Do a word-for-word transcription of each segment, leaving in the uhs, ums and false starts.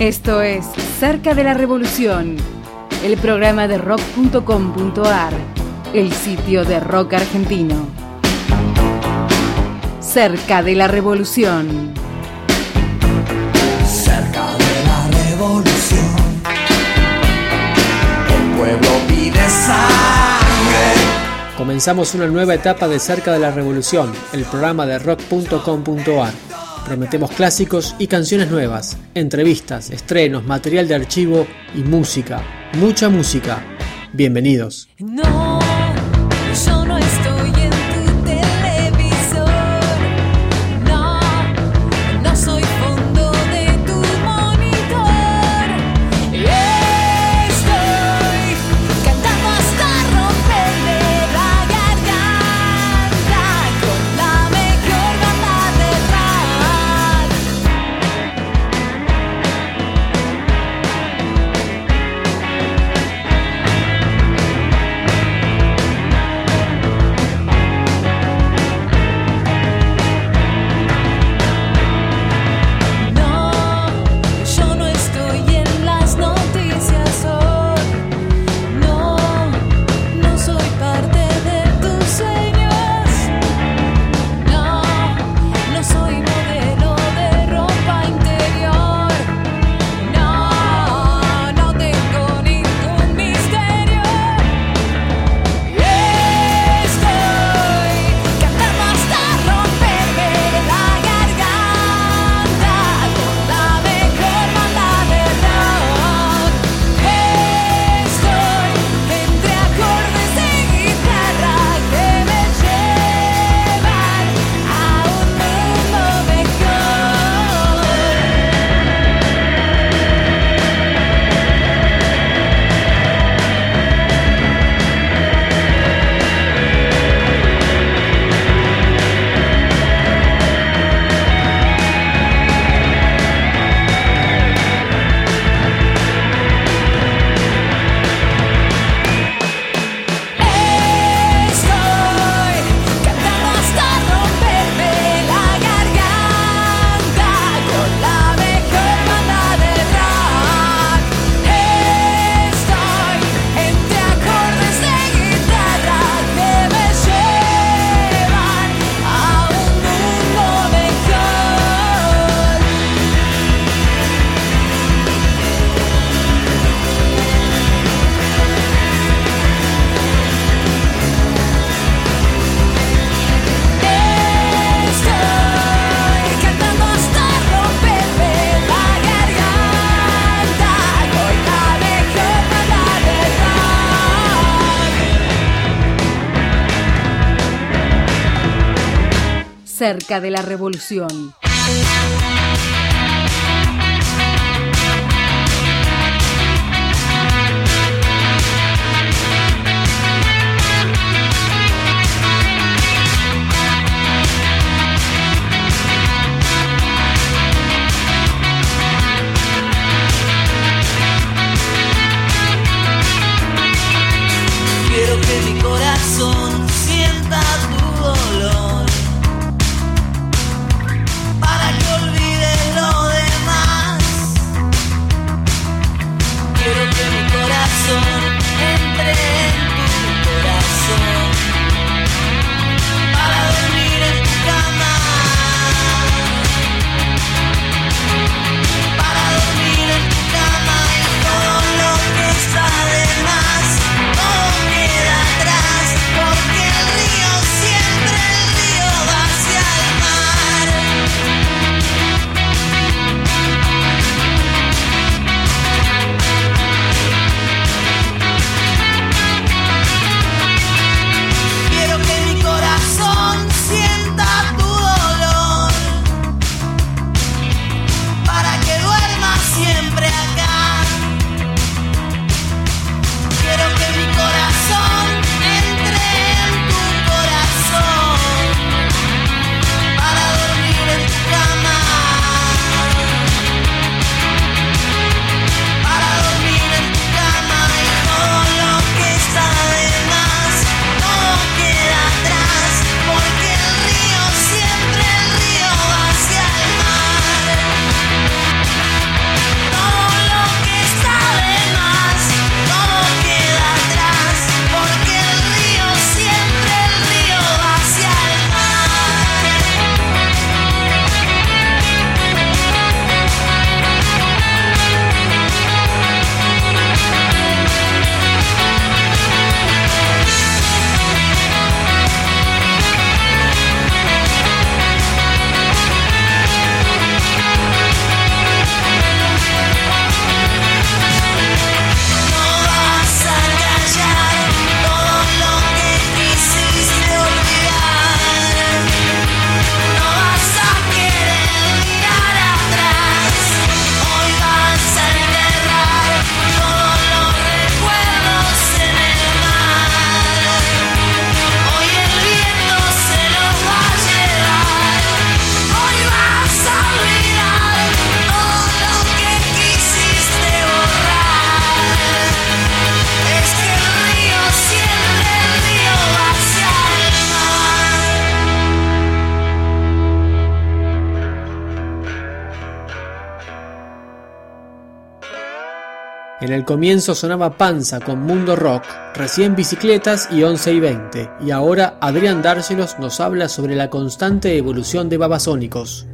Esto es Cerca de la Revolución, el programa de rock punto com punto a r, el sitio de rock argentino. Cerca de la Revolución. Cerca de la revolución, el pueblo pide sangre. Comenzamos una nueva etapa de Cerca de la Revolución, el programa de rock punto com punto a r. Prometemos clásicos y canciones nuevas, entrevistas, estrenos, material de archivo y música, mucha música. Bienvenidos. No, yo no estoy en tu televisor. No, no soy fondo de tu monitor. Estoy cantando hasta romperme la garganta con la mejor banda de rock. No, yo no estoy en las noticias hoy. No, no soy parte de tus sueños. No, no soy modelo de ropa interior. No, no tengo ningún misterio. Estoy cantando hasta romperme la garganta con la mejor banda de rock. Estoy entre acordes de guitarra que me llevan a un mundo mejor. Estoy cantando hasta romperme la garganta con la mejor banda de rock. Estoy entre acordes de guitarra que me llevan a un mundo mejor. Estoy cantando hasta romperme la garganta con la mejor banda de rock. Cerca de la Revolución. Quiero que mi corazón sienta tu dolor, para que olvides En el comienzo sonaba Panza con Mundo Rock, recién Bicicletas y once y veinte, y ahora Adrián Dárgelos nos habla sobre la constante evolución de Babasónicos.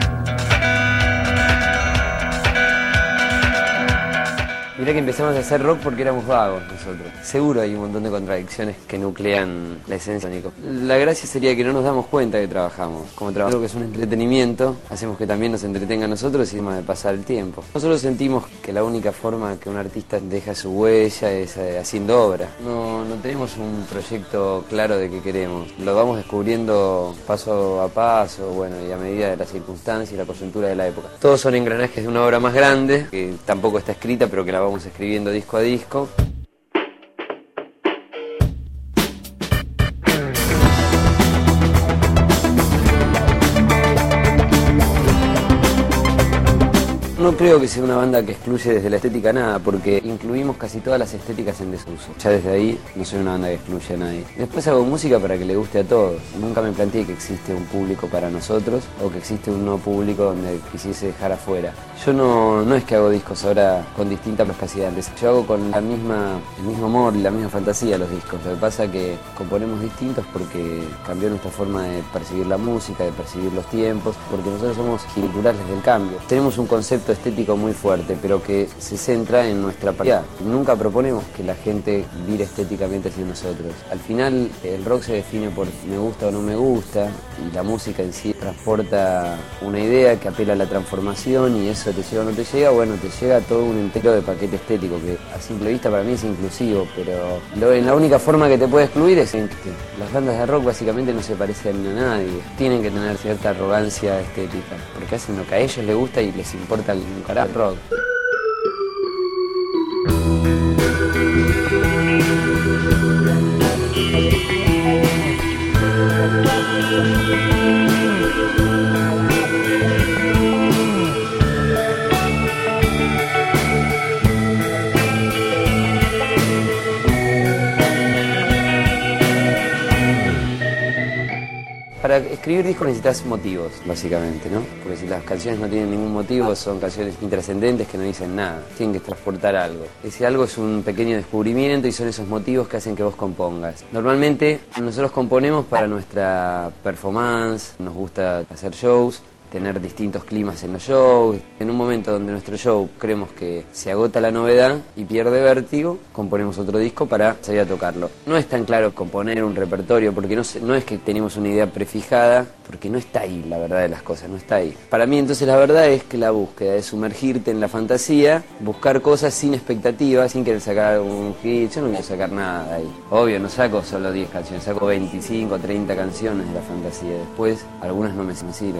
Mirá que empezamos a hacer rock porque éramos vagos nosotros. Seguro hay un montón de contradicciones que nuclean la esencia de Nico. La gracia sería que no nos damos cuenta que trabajamos. Como trabajamos que es un entretenimiento, hacemos que también nos entretenga a nosotros y de pasar el tiempo. Nosotros sentimos que la única forma que un artista deja su huella es eh, haciendo obra. No, no tenemos un proyecto claro de qué queremos. Lo vamos descubriendo paso a paso, bueno, y a medida de las circunstancias y la coyuntura de la época. Todos son engranajes de una obra más grande, que tampoco está escrita, pero que la vamos escribiendo disco a disco. No creo que sea una banda que excluye desde la estética nada, porque incluimos casi todas las estéticas en desuso. Ya desde ahí no soy una banda que excluye a nadie. Después hago música para que le guste a todos. Nunca me planteé que existe un público para nosotros o que existe un no público donde quisiese dejar afuera. Yo no, no es que hago discos ahora con distinta pescacidad de antes. Yo hago con la misma, el mismo amor y la misma fantasía los discos. Lo que pasa es que componemos distintos porque cambió nuestra forma de percibir la música, de percibir los tiempos, porque nosotros somos culturales del cambio. Tenemos un concepto estético muy fuerte, pero que se centra en nuestra paridad. Nunca proponemos que la gente vire estéticamente hacia nosotros. Al final, el rock se define por me gusta o no me gusta, y la música en sí transporta una idea que apela a la transformación, y eso te llega o no te llega, bueno, te llega todo un entero de paquete estético, que a simple vista para mí es inclusivo, pero lo, la única forma que te puede excluir es en que las bandas de rock básicamente no se parecen a nadie. Tienen que tener cierta arrogancia estética, porque hacen lo que a ellos les gusta y les importa el un carajo rock. Para escribir discos necesitas motivos, básicamente, ¿no? Porque si las canciones no tienen ningún motivo, son canciones intrascendentes que no dicen nada. Tienen que transportar algo. Ese algo es un pequeño descubrimiento y son esos motivos que hacen que vos compongas. Normalmente nosotros componemos para nuestra performance, nos gusta hacer shows, tener distintos climas en los shows. En un momento donde nuestro show creemos que se agota la novedad y pierde vértigo, componemos otro disco para salir a tocarlo. No es tan claro componer un repertorio, porque no, no es que tenemos una idea prefijada, porque no está ahí la verdad de las cosas, no está ahí. Para mí entonces la verdad es que la búsqueda es sumergirte en la fantasía, buscar cosas sin expectativas, sin querer sacar un hit. Yo no quiero sacar nada de ahí. Obvio, no saco solo diez canciones, saco veinticinco, treinta canciones de la fantasía. Después algunas no me sirven.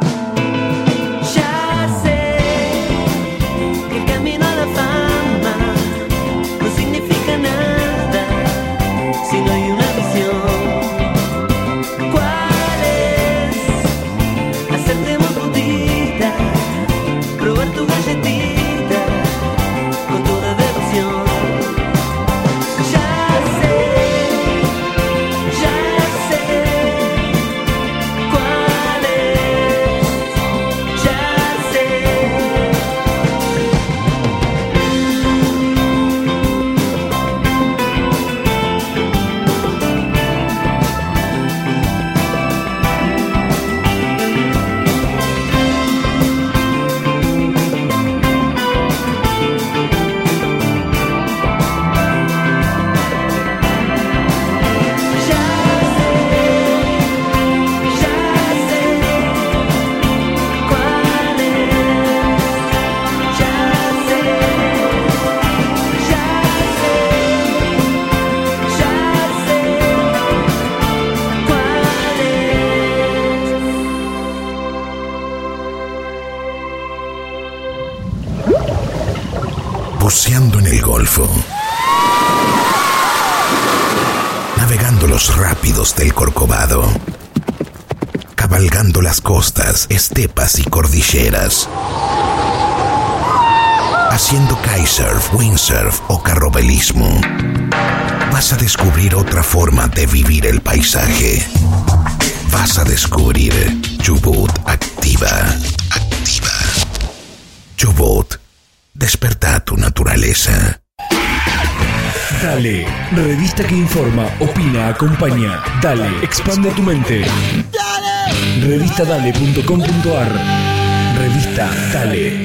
Ya sé que el camino a la fama no significa nada si no hay una visión. ¿Cuál es? Hacerte muy putita, probar tu galletita con toda devoción. Ya sé, ya sé cuál es. Ya sé. Buceando en el Golfo, navegando los rápidos del Corcovado, cabalgando las costas, estepas y cordilleras, haciendo kitesurf, windsurf o carrobelismo. Vas a descubrir otra forma de vivir el paisaje. Vas a descubrir Chubut Activa. Activa. Chubut. Despertá tu naturaleza. Dale, revista que informa, opina, acompaña. Dale, expande tu mente. revista dale punto com punto ar. Revista Dale.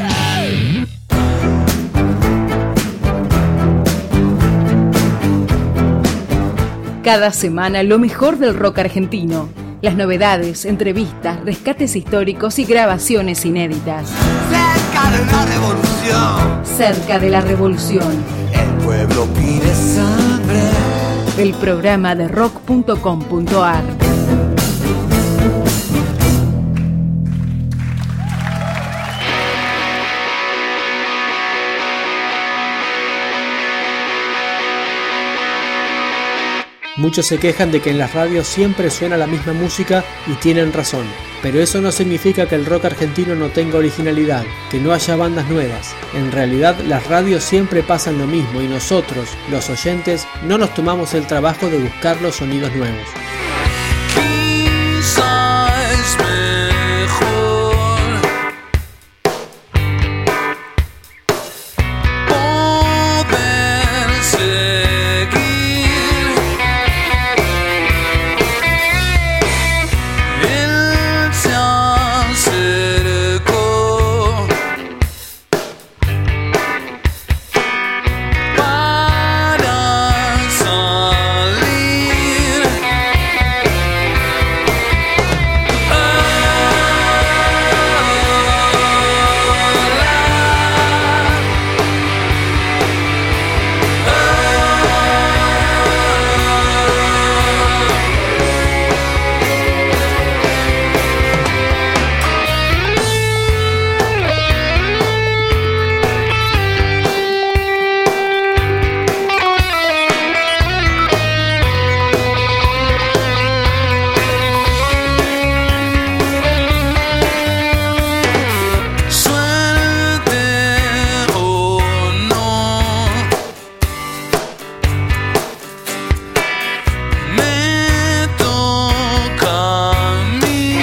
Cada semana lo mejor del rock argentino. Las novedades, entrevistas, rescates históricos y grabaciones inéditas. Cerca de la revolución, Cerca de la revolución. el pueblo pide sangre. El programa de rock punto com punto ar. Muchos se quejan de que en las radios siempre suena la misma música y tienen razón, pero eso no significa que el rock argentino no tenga originalidad, que no haya bandas nuevas. En realidad las radios siempre pasan lo mismo y nosotros, los oyentes, no nos tomamos el trabajo de buscar los sonidos nuevos. Quizás mejor poder seguir él se acercó para salir. Suerte o no, me toca a mí.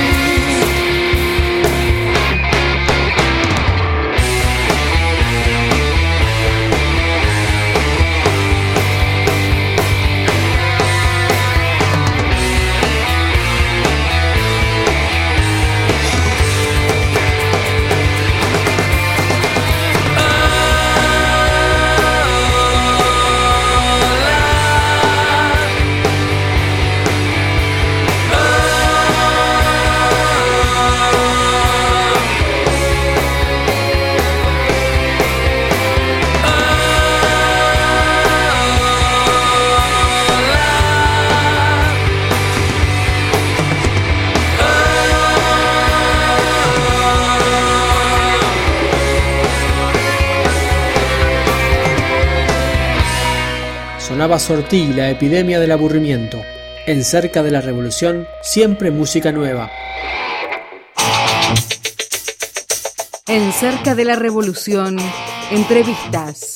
Sonaba Sortí, la epidemia del aburrimiento. En Cerca de la Revolución, siempre música nueva. En Cerca de la Revolución, entrevistas.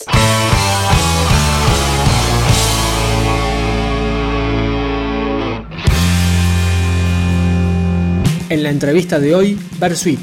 En la entrevista de hoy, Bersuit.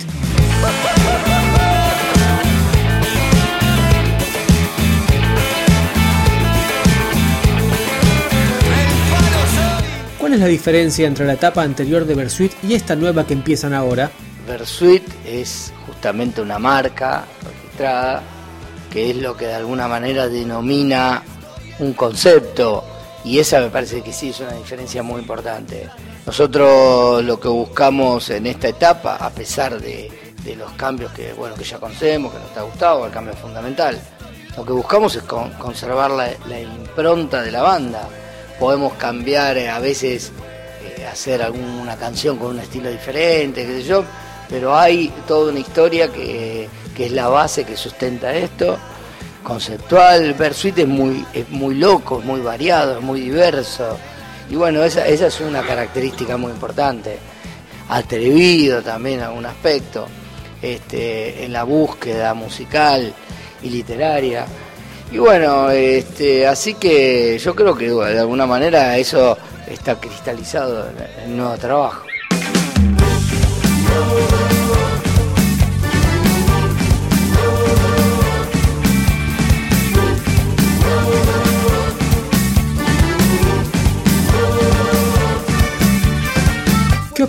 ¿Cuál es la diferencia entre la etapa anterior de Bersuit y esta nueva que empiezan ahora? Bersuit es justamente una marca registrada, que es lo que de alguna manera denomina un concepto, y esa me parece que sí es una diferencia muy importante. Nosotros lo que buscamos en esta etapa, a pesar de, de los cambios que, bueno, que ya conocemos, que nos ha gustado, el cambio fundamental, lo que buscamos es con, conservar la, la impronta de la banda. Podemos cambiar eh, a veces, eh, hacer alguna canción con un estilo diferente, qué sé yo, pero hay toda una historia que, que es la base que sustenta esto, conceptual. Bersuit es muy, es muy loco, es muy variado, es muy diverso, y bueno, esa, esa es una característica muy importante. Atrevido también en algún aspecto, este, en la búsqueda musical y literaria. Y bueno, este, así que yo creo que de alguna manera eso está cristalizado en el nuevo trabajo.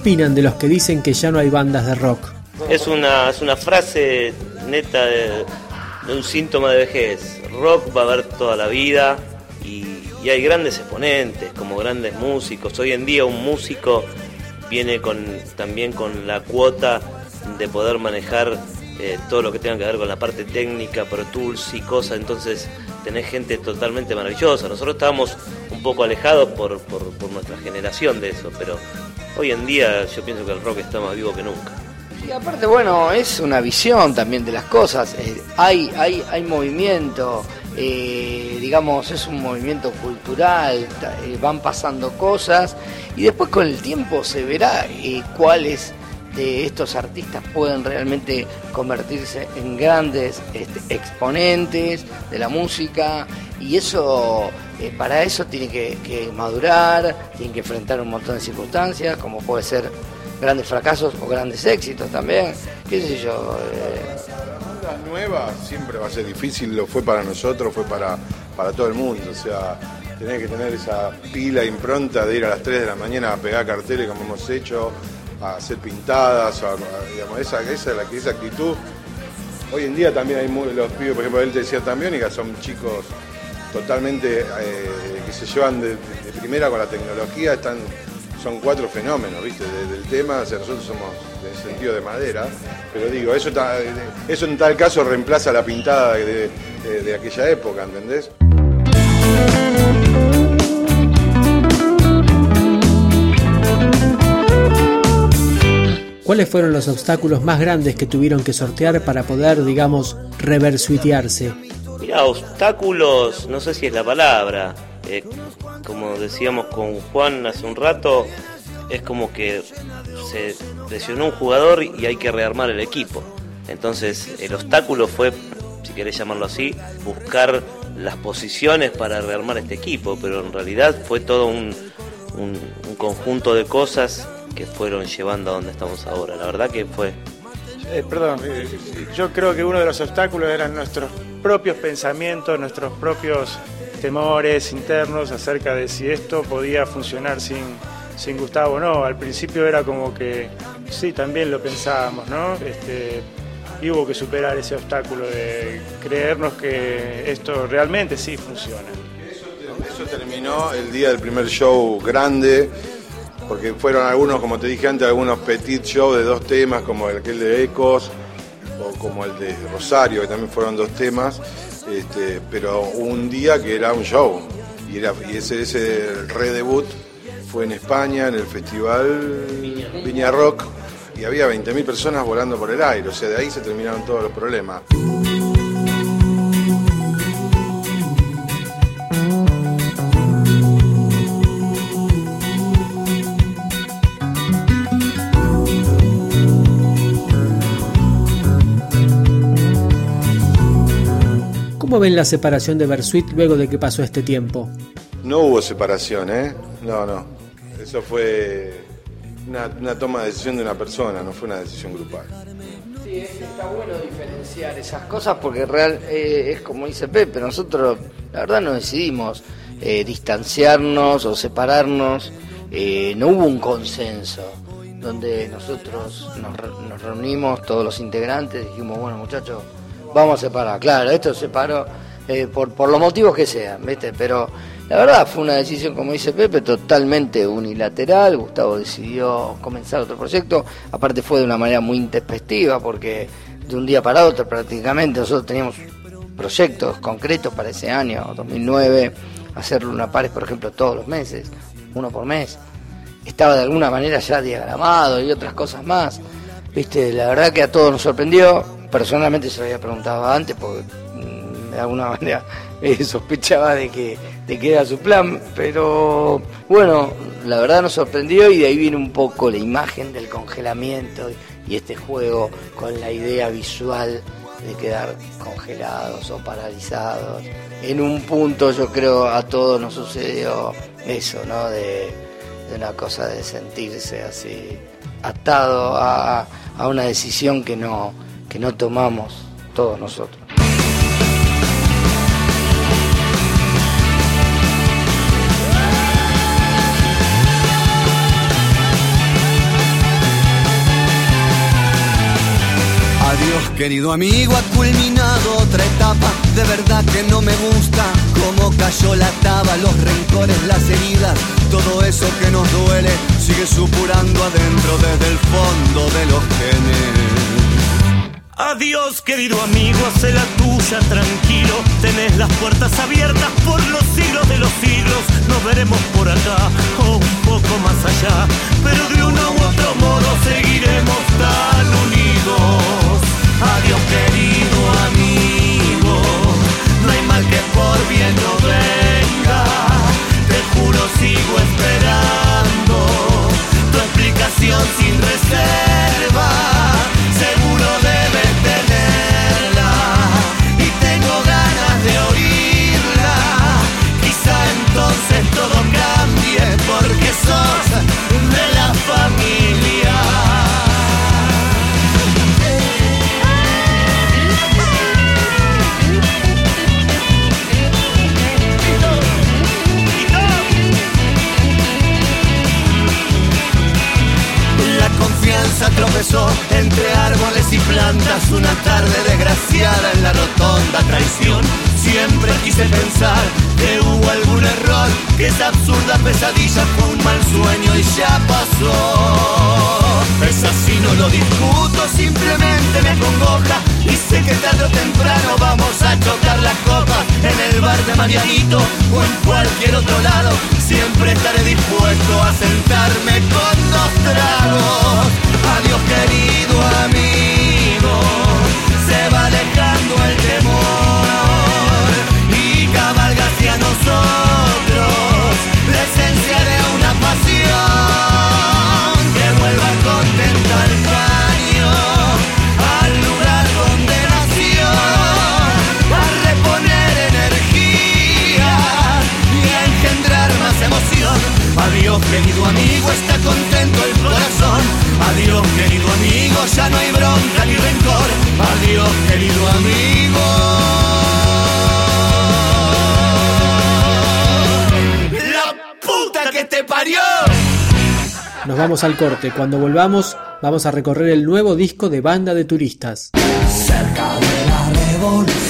opinan de los que dicen que ya no hay bandas de rock? Es una, es una frase neta de, de un síntoma de vejez. Rock va a haber toda la vida y, y hay grandes exponentes, como grandes músicos. Hoy en día un músico viene con, también con la cuota de poder manejar eh, todo lo que tenga que ver con la parte técnica, Pro Tools y cosas, entonces tenés gente totalmente maravillosa. Nosotros estábamos un poco alejados por, por, por nuestra generación de eso, pero hoy en día yo pienso que el rock está más vivo que nunca. Y aparte, bueno, es una visión también de las cosas. Eh, hay, hay, hay movimiento, eh, digamos, es un movimiento cultural, eh, van pasando cosas y después con el tiempo se verá eh, cuáles de estos artistas pueden realmente convertirse en grandes este, exponentes de la música, y eso, eh, para eso tiene que, que madurar, tiene que enfrentar un montón de circunstancias, como puede ser grandes fracasos o grandes éxitos también, qué sé yo. Eh... La banda nueva siempre va a ser difícil, lo fue para nosotros, fue para, para todo el mundo, o sea, tenés que tener esa pila impronta de ir a las tres de la mañana a pegar carteles como hemos hecho, a hacer pintadas, a, a, digamos, esa, esa, la, esa actitud. Hoy en día también hay muy, los pibes, por ejemplo, él te decía también, y que son chicos totalmente eh, que se llevan de, de, de primera con la tecnología, están, son cuatro fenómenos, ¿viste? De, del tema, o sea, nosotros somos en el sentido de madera, pero digo, eso, ta, eso en tal caso reemplaza la pintada de, de, de aquella época, ¿entendés? ¿Cuáles fueron los obstáculos más grandes que tuvieron que sortear para poder, digamos, reversuitearse? Mirá, obstáculos, no sé si es la palabra. Eh, como decíamos con Juan hace un rato, es como que se lesionó un jugador y hay que rearmar el equipo. Entonces, el obstáculo fue, si querés llamarlo así, buscar las posiciones para rearmar este equipo, pero en realidad fue todo un, un, un conjunto de cosas que fueron llevando a donde estamos ahora. La verdad que fue... Eh, perdón, eh, yo creo que uno de los obstáculos eran nuestros propios pensamientos, nuestros propios temores internos acerca de si esto podía funcionar sin, sin Gustavo o no. Al principio era como que sí, también lo pensábamos, ¿no? Este, y hubo que superar ese obstáculo de creernos que esto realmente sí funciona. Eso, eso terminó el día del primer show grande, porque fueron algunos, como te dije antes, algunos petit shows de dos temas, como el aquel de Ecos o como el de Rosario, que también fueron dos temas, este, pero un día que era un show, y, era, y ese, ese redebut fue en España, en el festival Viña Rock, y había veinte mil personas volando por el aire, o sea, de ahí se terminaron todos los problemas. ¿Cómo ven la separación de Versuit luego de que pasó este tiempo? No hubo separación, ¿eh? No, no. Eso fue una, una toma de decisión de una persona, no fue una decisión grupal. Sí, es que está bueno diferenciar esas cosas porque real eh, es como dice Pepe, nosotros la verdad no decidimos eh, distanciarnos o separarnos, eh, no hubo un consenso donde nosotros nos, re, nos reunimos todos los integrantes, dijimos, bueno muchachos, vamos a separar. Claro, esto se separó eh, por, por los motivos que sean, ¿viste? Pero la verdad fue una decisión, como dice Pepe, totalmente unilateral. Gustavo decidió comenzar otro proyecto, aparte fue de una manera muy intempestiva, porque de un día para otro prácticamente nosotros teníamos proyectos concretos para ese año, dos mil nueve, hacer Luna Pares, por ejemplo, todos los meses, uno por mes. Estaba de alguna manera ya diagramado y otras cosas más, ¿viste? La verdad que a todos nos sorprendió. Personalmente se lo había preguntado antes porque mmm, de alguna manera eh, sospechaba de que, de que era su plan, pero bueno, la verdad nos sorprendió y de ahí viene un poco la imagen del congelamiento y, y este juego con la idea visual de quedar congelados o paralizados. En un punto yo creo a todos nos sucedió eso, ¿no? De, de una cosa de sentirse así atado a, a una decisión que no que no tomamos todos nosotros. Adiós querido amigo, ha culminado otra etapa. De verdad que no me gusta cómo cayó la taba, los rencores, las heridas, todo eso que nos duele sigue supurando adentro desde el fondo de los genes. Adiós querido amigo, hace la tuya tranquilo. Tenés las puertas abiertas por los siglos de los siglos. Nos veremos por acá o un poco más allá, pero de uno u otro modo seguiremos tan unidos. Adiós querido amigo, no hay mal que por bien no venga. Te juro sigo esperando tu explicación sin reserva. Seguro debes tenerla y tengo ganas de oírla. Quizá entonces todo cambie porque sos de la familia. Tropezó entre árboles y plantas una tarde desgraciada en la rotonda traición. Siempre quise pensar que hubo algún error, que esa absurda pesadilla fue un mal sueño y ya pasó. Es así, no lo discuto, simplemente me acongoja y sé que tarde o temprano vamos a chocar las copas en el bar de Marianito o en cualquier otro lado. Siempre estaré dispuesto a sentarme con dos tragos. Adiós querido amigo, se va alejando el temor y cabalga hacia nosotros la esencia de una pasión que vuelva contenta al caño, al lugar donde nació, a reponer energía y a engendrar más emoción. Adiós querido amigo, está contento el corazón. Adiós querido amigo, ya no hay bronca ni rencor. Adiós querido amigo. La puta que te parió. Nos vamos al corte. Cuando volvamos, vamos a recorrer el nuevo disco de Banda de Turistas. Cerca de la revolución.